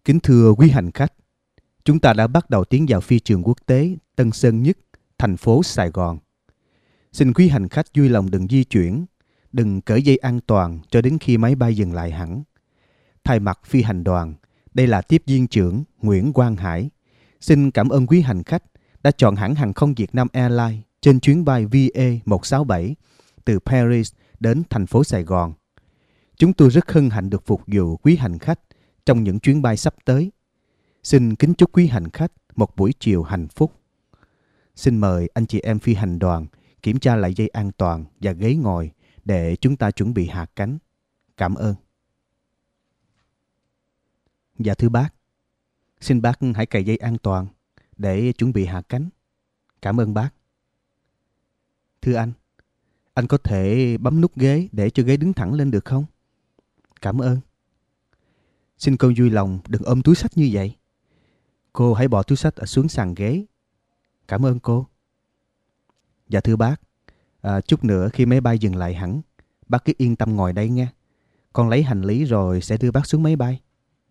Kính thưa quý hành khách, chúng ta đã bắt đầu tiến vào phi trường quốc tế Tân Sơn Nhất, thành phố Sài Gòn. Xin quý hành khách vui lòng đừng di chuyển, đừng cởi dây an toàn cho đến khi máy bay dừng lại hẳn. Thay mặt phi hành đoàn, đây là tiếp viên trưởng Nguyễn Quang Hải. Xin cảm ơn quý hành khách đã chọn hãng hàng không Việt Nam Airlines trên chuyến bay VA167 từ Paris đến thành phố Sài Gòn. Chúng tôi rất hân hạnh được phục vụ quý hành khách trong những chuyến bay sắp tới. Xin kính chúc quý hành khách một buổi chiều hạnh phúc. Xin mời anh chị em phi hành đoàn kiểm tra lại dây an toàn và ghế ngồi để chúng ta chuẩn bị hạ cánh. Cảm ơn. Dạ thưa bác, xin bác hãy cài dây an toàn để chuẩn bị hạ cánh. Cảm ơn bác. Thưa anh có thể bấm nút ghế để cho ghế đứng thẳng lên được không? Cảm ơn. Xin cô vui lòng đừng ôm túi xách như vậy. Cô hãy bỏ túi xách ở xuống sàn ghế. Cảm ơn cô. Dạ thưa bác, chút nữa khi máy bay dừng lại hẳn, bác cứ yên tâm ngồi đây nghe. Con lấy hành lý rồi sẽ đưa bác xuống máy bay.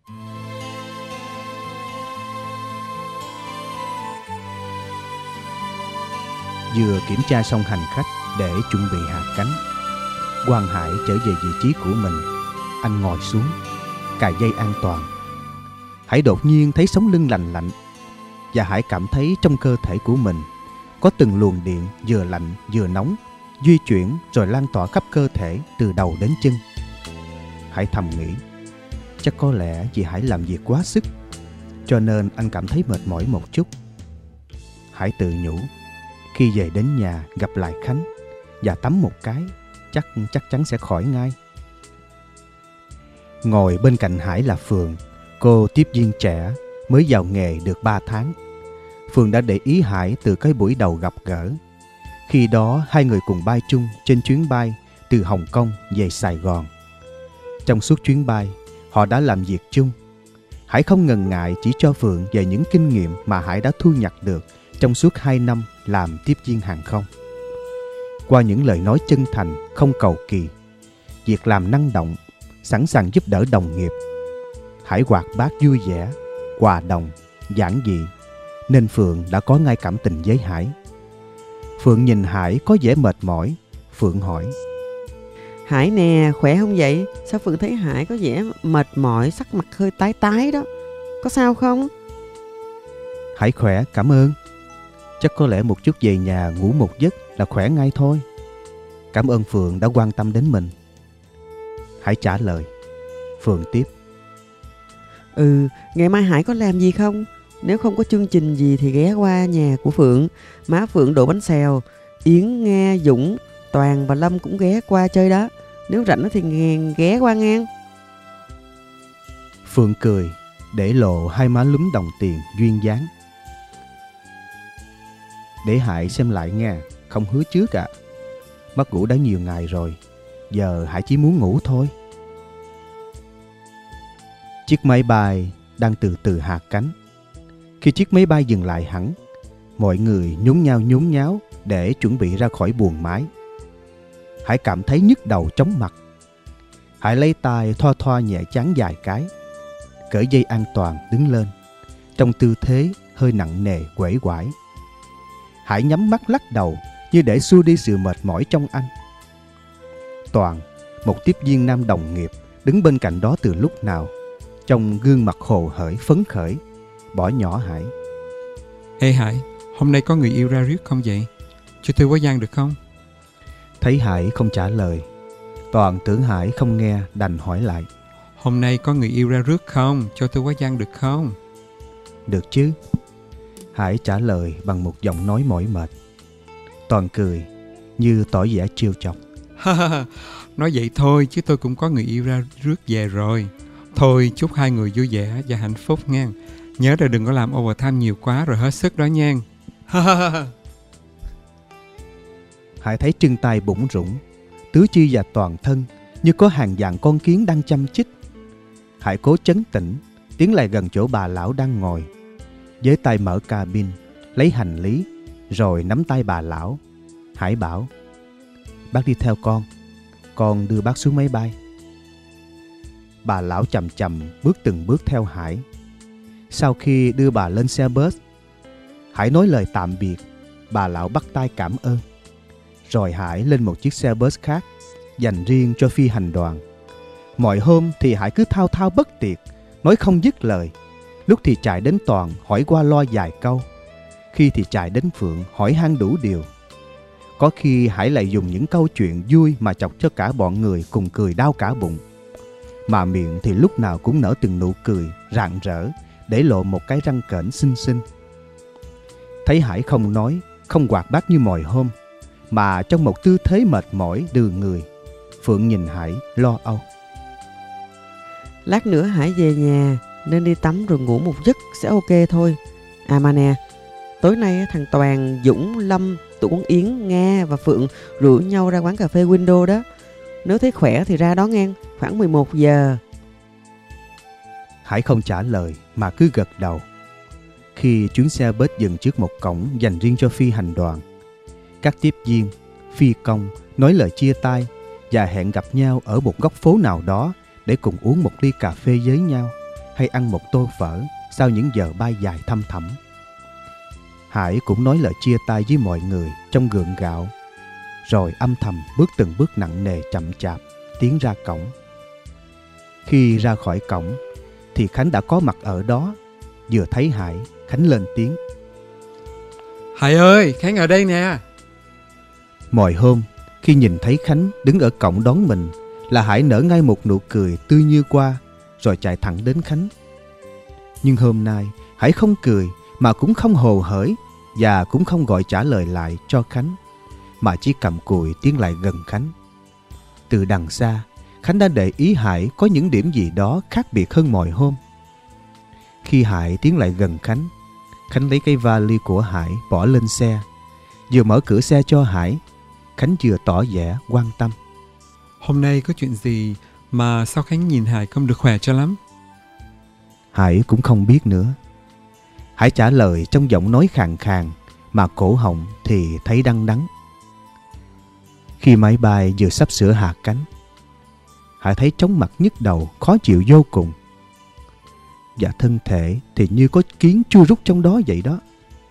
Vừa kiểm tra xong hành khách để chuẩn bị hạ cánh, Quang Hải trở về vị trí của mình. Anh ngồi xuống, cài dây an toàn. Hải đột nhiên thấy sống lưng lành lạnh, và Hải cảm thấy trong cơ thể của mình có từng luồng điện vừa lạnh vừa nóng di chuyển rồi lan tỏa khắp cơ thể từ đầu đến chân. Hải thầm nghĩ, chắc có lẽ vì Hải làm việc quá sức cho nên anh cảm thấy mệt mỏi một chút. Hải tự nhủ, khi về đến nhà gặp lại Khánh và tắm một cái, chắc chắn sẽ khỏi ngay. Ngồi bên cạnh Hải là Phượng, cô tiếp viên trẻ mới vào nghề được 3 tháng. Phượng đã để ý Hải từ cái buổi đầu gặp gỡ. Khi đó hai người cùng bay chung trên chuyến bay từ Hồng Kông về Sài Gòn. Trong suốt chuyến bay, họ đã làm việc chung. Hải không ngần ngại chỉ cho Phượng về những kinh nghiệm mà Hải đã thu nhặt được trong suốt 2 năm làm tiếp viên hàng không. Qua những lời nói chân thành, không cầu kỳ, việc làm năng động, sẵn sàng giúp đỡ đồng nghiệp, Hải hoạt bát vui vẻ, hòa đồng, giản dị, nên Phượng đã có ngay cảm tình với Hải. Phượng nhìn Hải có vẻ mệt mỏi. Phượng hỏi, Hải nè, khỏe không vậy? Sao Phượng thấy Hải có vẻ mệt mỏi, sắc mặt hơi tái tái đó. Có sao không? Hải khỏe, cảm ơn. Chắc có lẽ một chút về nhà ngủ một giấc là khỏe ngay thôi. Cảm ơn Phượng đã quan tâm đến mình. Hải trả lời. Phượng tiếp, ngày mai Hải có làm gì không? Nếu không có chương trình gì thì ghé qua nhà của Phượng. Má Phượng đổ bánh xèo. Yến, Nga, Dũng, Toàn và Lâm cũng ghé qua chơi đó. Nếu rảnh thì ghé qua ngang. Phượng cười, để lộ hai má lúm đồng tiền duyên dáng. Để Hải xem lại nha, không hứa trước ạ. Mất ngủ đã nhiều ngày rồi, giờ Hải chỉ muốn ngủ thôi. Chiếc máy bay đang từ từ hạ cánh. Khi chiếc máy bay dừng lại hẳn, mọi người nhốn nháo để chuẩn bị ra khỏi buồng máy. Hải cảm thấy nhức đầu chóng mặt. Hải lấy tay thoa nhẹ trán vài cái, cởi dây an toàn đứng lên, trong tư thế hơi nặng nề uể oải. Hải nhắm mắt lắc đầu như để xua đi sự mệt mỏi trong anh. Toàn, một tiếp viên nam đồng nghiệp, đứng bên cạnh đó từ lúc nào, trong gương mặt hồ hởi phấn khởi, bỏ nhỏ Hải. Ê Hải, hôm nay có người yêu ra rước không vậy? Cho tôi quá gian được không? Thấy Hải không trả lời, Toàn tưởng Hải không nghe đành hỏi lại. Hôm nay có người yêu ra rước không? Cho tôi quá gian được không? Được chứ. Hải trả lời bằng một giọng nói mỏi mệt. Toàn cười như tỏ vẻ trêu chọc. Nói vậy thôi chứ tôi cũng có người yêu ra rước về rồi. Thôi chúc hai người vui vẻ và hạnh phúc nha. Nhớ là đừng có làm overtime nhiều quá rồi hết sức đó nha. Hải thấy chân tay bủng rủng, tứ chi và toàn thân như có hàng vạn con kiến đang chăm chích. Hải cố trấn tĩnh, tiến lại gần chỗ bà lão đang ngồi, với tay mở cabin, lấy hành lý, rồi nắm tay bà lão. Hải bảo, bác đi theo con đưa bác xuống máy bay. Bà lão chậm chậm bước từng bước theo Hải, Sau khi đưa bà lên xe bus, Hải nói lời tạm biệt. Bà lão bắt tay cảm ơn. Rồi Hải lên một chiếc xe bus khác dành riêng cho phi hành đoàn. Mọi hôm thì Hải cứ thao thao bất tuyệt, nói không dứt lời. Lúc thì chạy đến Toàn hỏi qua loa vài câu, khi thì chạy đến Phượng hỏi han đủ điều. Có khi Hải lại dùng những câu chuyện vui mà chọc cho cả bọn người cùng cười đau cả bụng. Mà miệng thì lúc nào cũng nở từng nụ cười rạng rỡ, để lộ một cái răng kểnh xinh xinh. Thấy Hải không nói, không hoạt bát như mọi hôm, mà trong một tư thế mệt mỏi đừ người, Phượng nhìn Hải lo âu. Lát nữa Hải về nhà nên đi tắm rồi ngủ một giấc sẽ ok thôi. À mà nè, tối nay thằng Toàn, Dũng, Lâm, tụi con Yến, Nga và Phượng rủ nhau ra quán cà phê Window đó. Nếu thấy khỏe thì ra đó ngang, khoảng 11 giờ. Hải không trả lời mà cứ gật đầu. Khi chuyến xe bus dừng trước một cổng dành riêng cho phi hành đoàn, các tiếp viên, phi công nói lời chia tay và hẹn gặp nhau ở một góc phố nào đó để cùng uống một ly cà phê với nhau hay ăn một tô phở sau những giờ bay dài thăm thẳm. Hải cũng nói lời chia tay với mọi người trong gượng gạo, rồi âm thầm bước từng bước nặng nề chậm chạp tiến ra cổng. Khi ra khỏi cổng thì Khánh đã có mặt ở đó. Vừa thấy Hải, Khánh lên tiếng: Hải ơi, Khánh ở đây nè. Mọi hôm khi nhìn thấy Khánh đứng ở cổng đón mình là Hải nở ngay một nụ cười tươi như hoa, rồi chạy thẳng đến Khánh. Nhưng hôm nay Hải không cười mà cũng không hồ hởi, và cũng không gọi trả lời lại cho Khánh, mà chỉ cầm cùi tiến lại gần Khánh. Từ đằng xa, Khánh đã để ý Hải có những điểm gì đó khác biệt hơn mọi hôm. Khi Hải tiến lại gần Khánh, Khánh lấy cái vali của Hải bỏ lên xe. Vừa mở cửa xe cho Hải, Khánh vừa tỏ vẻ quan tâm. Hôm nay có chuyện gì mà sao Khánh nhìn Hải không được khỏe cho lắm? Hải cũng không biết nữa. Hải trả lời trong giọng nói khàn khàn, mà cổ họng thì thấy đắng đắng. Khi máy bay vừa sắp sửa hạ cánh, Hải thấy chóng mặt nhức đầu, khó chịu vô cùng. Và thân thể thì như có kiến chui rút trong đó vậy đó.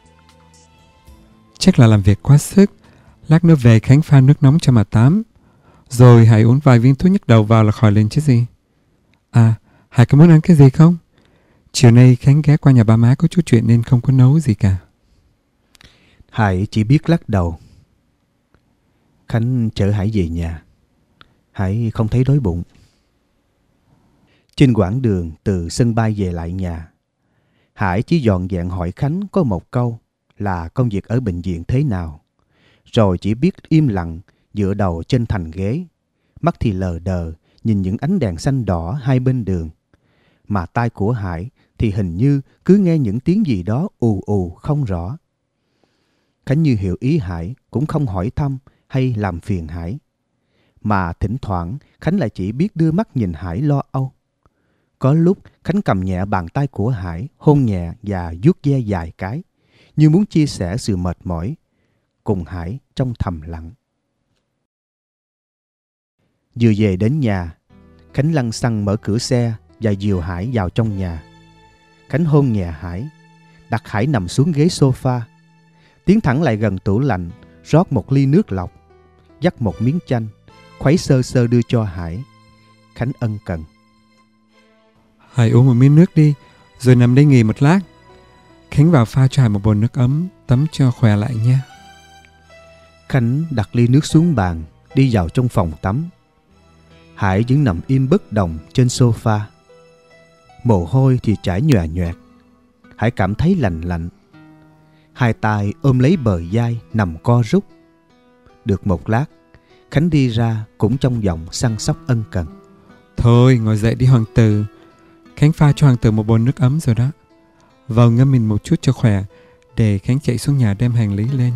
Chắc là làm việc quá sức. Lát nữa về Khánh pha nước nóng cho mà tắm, rồi Hải uống vài viên thuốc nhức đầu vào là khỏi lên chứ gì. À, Hải có muốn ăn cái gì không? Chiều nay Khánh ghé qua nhà ba má có chút chuyện nên không có nấu gì cả. Hải chỉ biết lắc đầu. Khánh chở Hải về nhà. Hải không thấy đói bụng. Trên quãng đường từ sân bay về lại nhà, Hải chỉ dọn dẹn hỏi Khánh có một câu là công việc ở bệnh viện thế nào, rồi chỉ biết im lặng dựa đầu trên thành ghế, mắt thì lờ đờ nhìn những ánh đèn xanh đỏ hai bên đường, mà tai của Hải thì hình như cứ nghe những tiếng gì đó ù ù không rõ. Khánh như hiểu ý Hải, cũng không hỏi thăm hay làm phiền Hải, mà thỉnh thoảng Khánh lại chỉ biết đưa mắt nhìn Hải lo âu. Có lúc Khánh cầm nhẹ bàn tay của Hải, hôn nhẹ và vuốt ve vài cái, như muốn chia sẻ sự mệt mỏi cùng Hải trong thầm lặng. Vừa về đến nhà, Khánh lăng xăng mở cửa xe và dìu Hải vào trong nhà. Khánh hôn nhẹ Hải, đặt Hải nằm xuống ghế sofa, tiến thẳng lại gần tủ lạnh, rót một ly nước lọc, vắt một miếng chanh, khuấy sơ sơ đưa cho Hải. Khánh ân cần: Hải uống một miếng nước đi, rồi nằm đây nghỉ một lát. Khánh vào pha cho Hải một bồn nước ấm, tắm cho khỏe lại nha. Khánh đặt ly nước xuống bàn, đi vào trong phòng tắm. Hải vẫn nằm im bất động trên sofa. Mồ hôi thì chảy nhòe nhòe. Hải cảm thấy lạnh lạnh. Hai tay ôm lấy bờ vai nằm co rút. Được một lát, Khánh đi ra cũng trong giọng săn sóc ân cần: Thôi ngồi dậy đi hoàng tử. Khánh pha cho hoàng tử một bồn nước ấm rồi đó. Vào ngâm mình một chút cho khỏe, để Khánh chạy xuống nhà đem hành lý lên.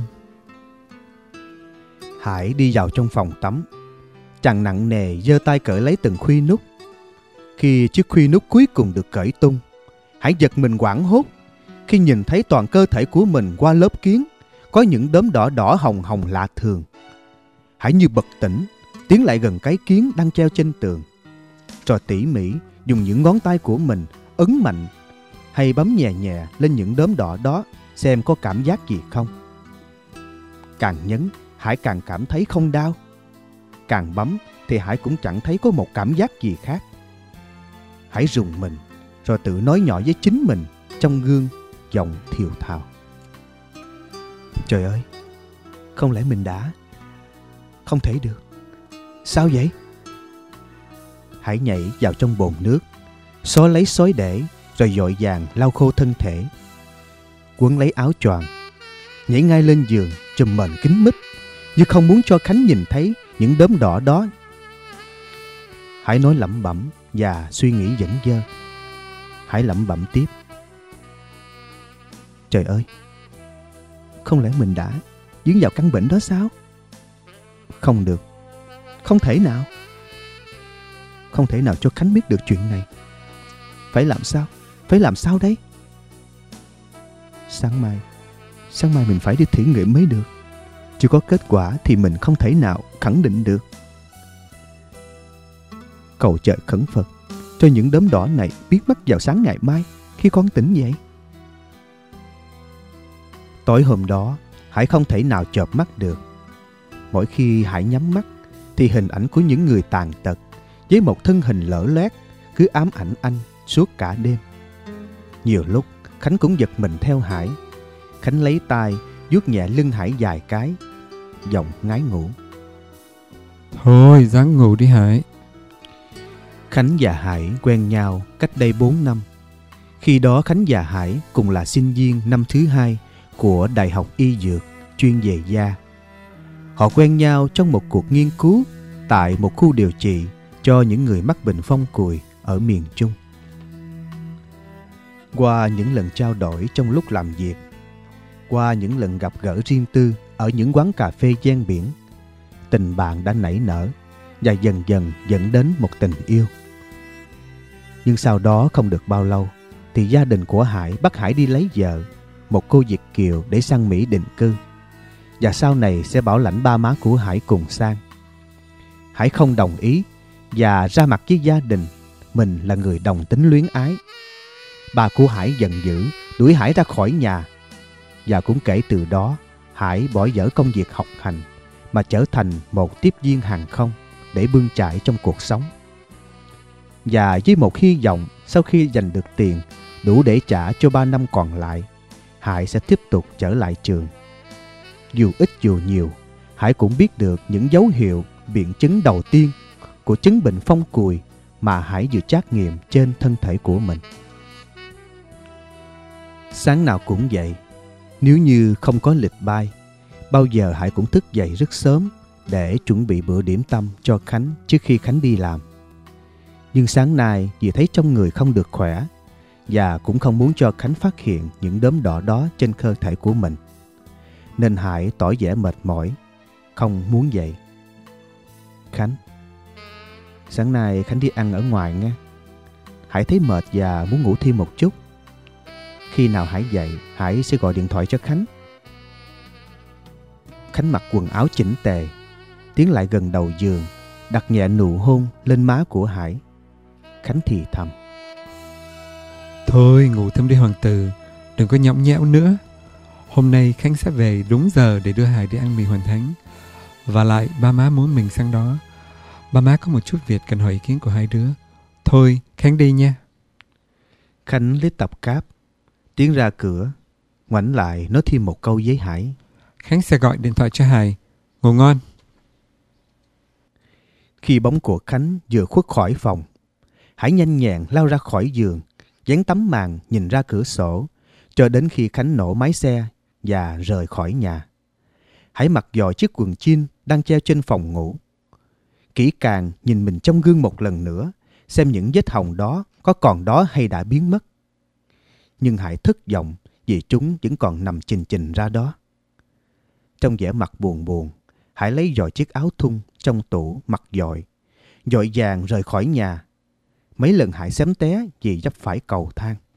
Hải đi vào trong phòng tắm. Chàng nặng nề giơ tay cởi lấy từng khuy nút. Khi chiếc khuy nút cuối cùng được cởi tung, Hải giật mình hoảng hốt khi nhìn thấy toàn cơ thể của mình qua lớp kiếng có những đốm đỏ đỏ hồng hồng lạ thường. Hải như bật tỉnh, tiến lại gần cái kiếng đang treo trên tường, rồi tỉ mỉ dùng những ngón tay của mình ấn mạnh hay bấm nhẹ nhẹ lên những đốm đỏ đó xem có cảm giác gì không. Càng nhấn, Hải càng cảm thấy không đau. Càng bấm thì Hải cũng chẳng thấy có một cảm giác gì khác. Hải rùng mình, rồi tự nói nhỏ với chính mình trong gương, giọng thều thào: Trời ơi, không lẽ mình đã... Không thể được. Sao vậy? Hải nhảy vào trong bồn nước, xó lấy xối để, rồi vội vàng lau khô thân thể. Quấn lấy áo choàng, nhảy ngay lên giường, trùm mền kín mít, như không muốn cho Khánh nhìn thấy những đốm đỏ đó. Hải nói lẩm bẩm và suy nghĩ vẩn vơ. Hải lẩm bẩm tiếp: Trời ơi, không lẽ mình đã dướng vào căn bệnh đó sao? Không được, không thể nào. Không thể nào cho Khánh biết được chuyện này. Phải làm sao? Phải làm sao đấy? Sáng mai mình phải đi thử nghiệm mới được. Chưa có kết quả thì mình không thể nào khẳng định được. Cầu trời khẩn Phật cho những đốm đỏ này biến mất vào sáng ngày mai khi con tỉnh dậy. Tối hôm đó, Hải không thể nào chợp mắt được. Mỗi khi Hải nhắm mắt thì hình ảnh của những người tàn tật với một thân hình lở loét cứ ám ảnh anh suốt cả đêm. Nhiều lúc Khánh cũng giật mình theo Hải. Khánh lấy tay vuốt nhẹ lưng Hải vài cái, giọng ngái ngủ: Thôi, ráng ngủ đi Hải. Khánh và Hải quen nhau cách đây 4 năm. Khi đó Khánh và Hải cùng là sinh viên năm thứ 2 của Đại học Y Dược chuyên về da. Họ quen nhau trong một cuộc nghiên cứu tại một khu điều trị cho những người mắc bệnh phong cùi ở miền Trung. Qua những lần trao đổi trong lúc làm việc, qua những lần gặp gỡ riêng tư ở những quán cà phê ven biển, tình bạn đã nảy nở và dần dần dẫn đến một tình yêu. Nhưng sau đó không được bao lâu thì gia đình của Hải bắt Hải đi lấy vợ, một cô Việt kiều, để sang Mỹ định cư, và sau này sẽ bảo lãnh ba má của Hải cùng sang. Hải không đồng ý và ra mặt với gia đình mình là người đồng tính luyến ái. Bà của Hải giận dữ đuổi Hải ra khỏi nhà, và cũng kể từ đó Hải bỏ dở công việc học hành mà trở thành một tiếp viên hàng không để bươn chải trong cuộc sống. Và với một hy vọng sau khi giành được tiền đủ để trả cho 3 năm còn lại, Hải sẽ tiếp tục trở lại trường. Dù ít dù nhiều, Hải cũng biết được những dấu hiệu biện chứng đầu tiên của chứng bệnh phong cùi mà Hải vừa trắc nghiệm trên thân thể của mình. Sáng nào cũng vậy, nếu như không có lịch bay, bao giờ Hải cũng thức dậy rất sớm để chuẩn bị bữa điểm tâm cho Khánh trước khi Khánh đi làm. Nhưng sáng nay vì thấy trong người không được khỏe và cũng không muốn cho Khánh phát hiện những đốm đỏ đó trên cơ thể của mình, nên Hải tỏ vẻ mệt mỏi, không muốn dậy. Khánh, sáng nay Khánh đi ăn ở ngoài nghe. Hải thấy mệt và muốn ngủ thêm một chút. Khi nào Hải dậy, Hải sẽ gọi điện thoại cho Khánh. Khánh mặc quần áo chỉnh tề, tiến lại gần đầu giường, đặt nhẹ nụ hôn lên má của Hải. Khánh thì thầm: Thôi ngủ thêm đi hoàng tử, đừng có nhõng nhẽo nữa. Hôm nay Khánh sẽ về đúng giờ để đưa Hải đi ăn mì Hoàn Thánh. Và lại ba má muốn mình sang đó. Ba má có một chút việc cần hỏi ý kiến của hai đứa. Thôi Khánh đi nha. Khánh lấy tập cáp, tiến ra cửa, ngoảnh lại nói thêm một câu với Hải: Khánh sẽ gọi điện thoại cho Hải. Ngủ ngon. Khi bóng của Khánh vừa khuất khỏi phòng, Hải nhanh nhẹn lao ra khỏi giường, dán tấm màn nhìn ra cửa sổ, cho đến khi Khánh nổ máy xe và rời khỏi nhà. Hải mặc dò chiếc quần jean đang treo trên phòng ngủ. Kỹ càng nhìn mình trong gương một lần nữa, xem những vết hồng đó có còn đó hay đã biến mất. Nhưng Hải thất vọng vì chúng vẫn còn nằm chình chình ra đó. Trong vẻ mặt buồn buồn, Hải lấy dòi chiếc áo thun trong tủ mặc vội vàng rời khỏi nhà. Mấy lần Hải xém té vì vấp phải cầu thang.